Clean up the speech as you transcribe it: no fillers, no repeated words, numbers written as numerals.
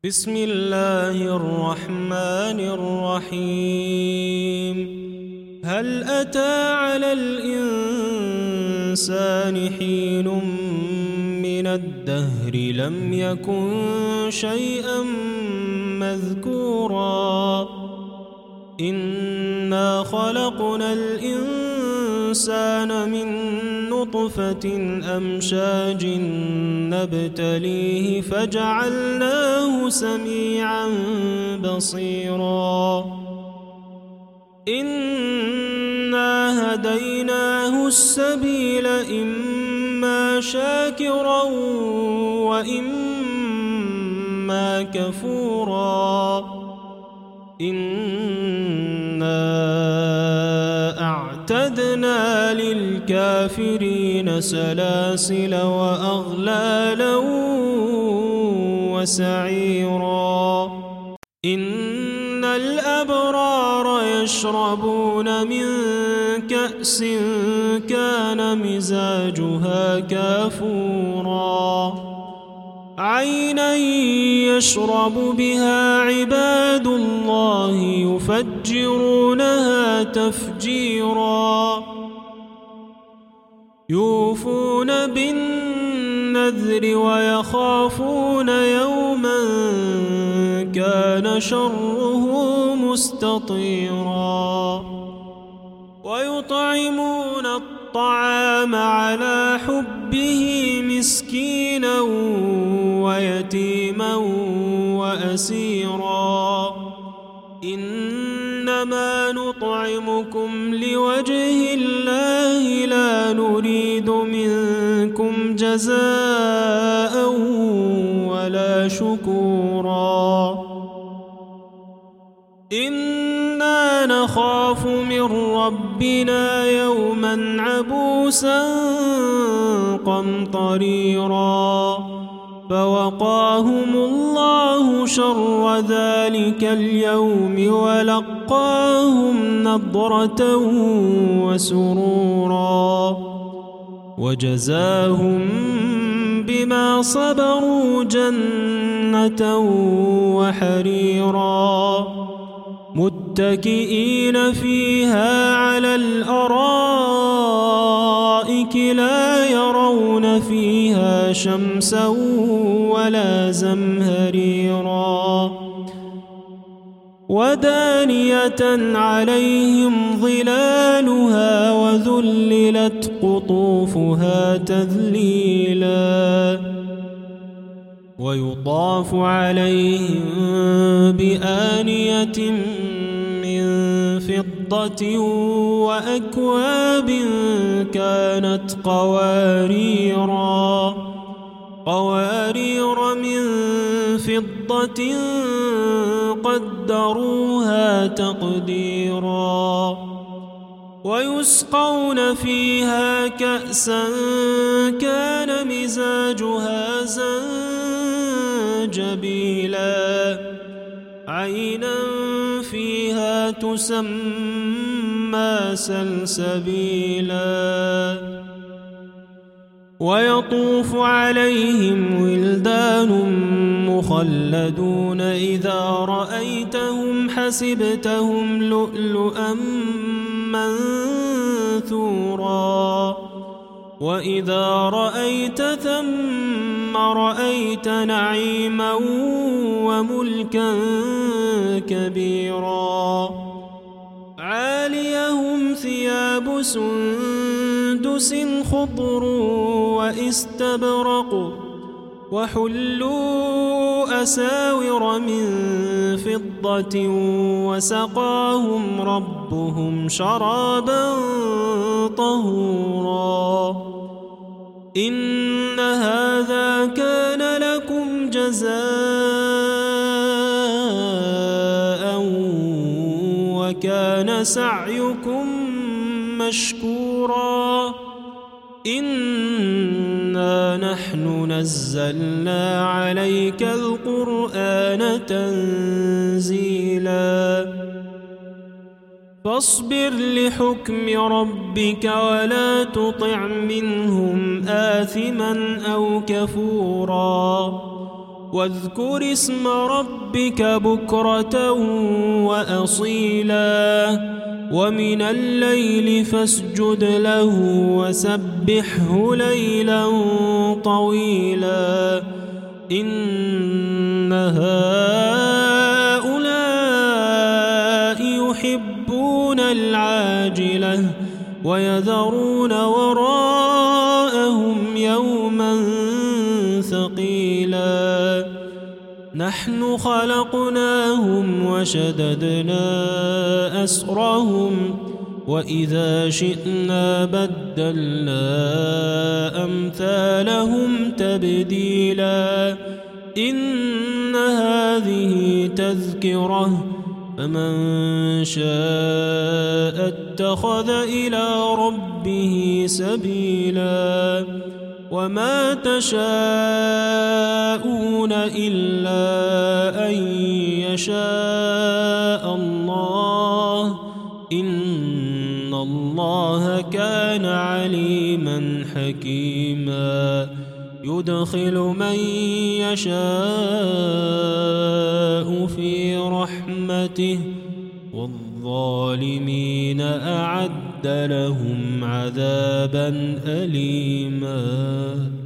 بسم الله الرحمن الرحيم. هل أتى على الإنسان حين من الدهر لم يكن شيئا مذكورا إنا خلقنا الإنسان من نطفة أمشاج نبتليه فجعلناه سميعا بصيرا إنا هديناه السبيل إما شاكرا وإما كفورا إنا أعتدنا للكافرين سلاسل وأغلالا وسعيرا إن الأبرار يشربون من كأس كان مزاجها كافورا عينا يشرب بها عباد الله يفجرونها تفجيرا يوفون بالنذر ويخافون يوما كان شره مستطيرا ويطعمون الطعام على حبه مسكينا ويتيما وأسيرا إنما نطعمكم لوجه الله لا نريد منكم جزاء ولا شكورا إنا نخاف من ربنا يوما عبوسا قمطريرا فوقاهم الله شر ذلك اليوم ولقاهم نضرة وسرورا وجزاهم بما صبروا جنة وحريرا متكئين فيها على الأرائك لا يرون فيها شمسا ولا زمهريرا ودانية عليهم ظلالها وذللت قطوفها تذليلا ويطاف عليهم بآنية من فضة وأكواب كانت قوارير من فضة قدروها تقديرا ويسقون فيها كأسا كان مزاجها زنجبيلا عينا فيها تسمى سلسبيلا ويطوف عليهم ولدان مخلدون إذا رأيتهم حسبتهم لؤلؤا منثورا وإذا رأيت ثم رأيت نعيما وملكا كبيرا عاليهم ثياب سندس خضر واستبرق وحلوا أساور من فضة وسقاهم ربهم شرابا طهورا إن هذا كان لكم جزاء وكان سعيكم مشكورا إنا نحن نزلنا عليك القرآن تنزيلا فاصبر لحكم ربك ولا تطع منهم آثما أو كفورا واذكر اسم ربك بكرة وأصيلا ومن الليل فاسجد له وسبحه ليلا طويلا إن هؤلاء يحبون العاجلة ويذرون وراءهم يوما ثقيلا نحن خلقناهم وشددنا أسرهم وإذا شئنا بدلنا أمثالهم تبديلا إن هذه تذكرة فمن شاء اتخذ إلى ربه سبيلا وما تشاءون إلا أن يشاء الله إن الله كان عليما حكيما يدخل من يشاء في رحمته والظالمين أعد لهم عذابا أليما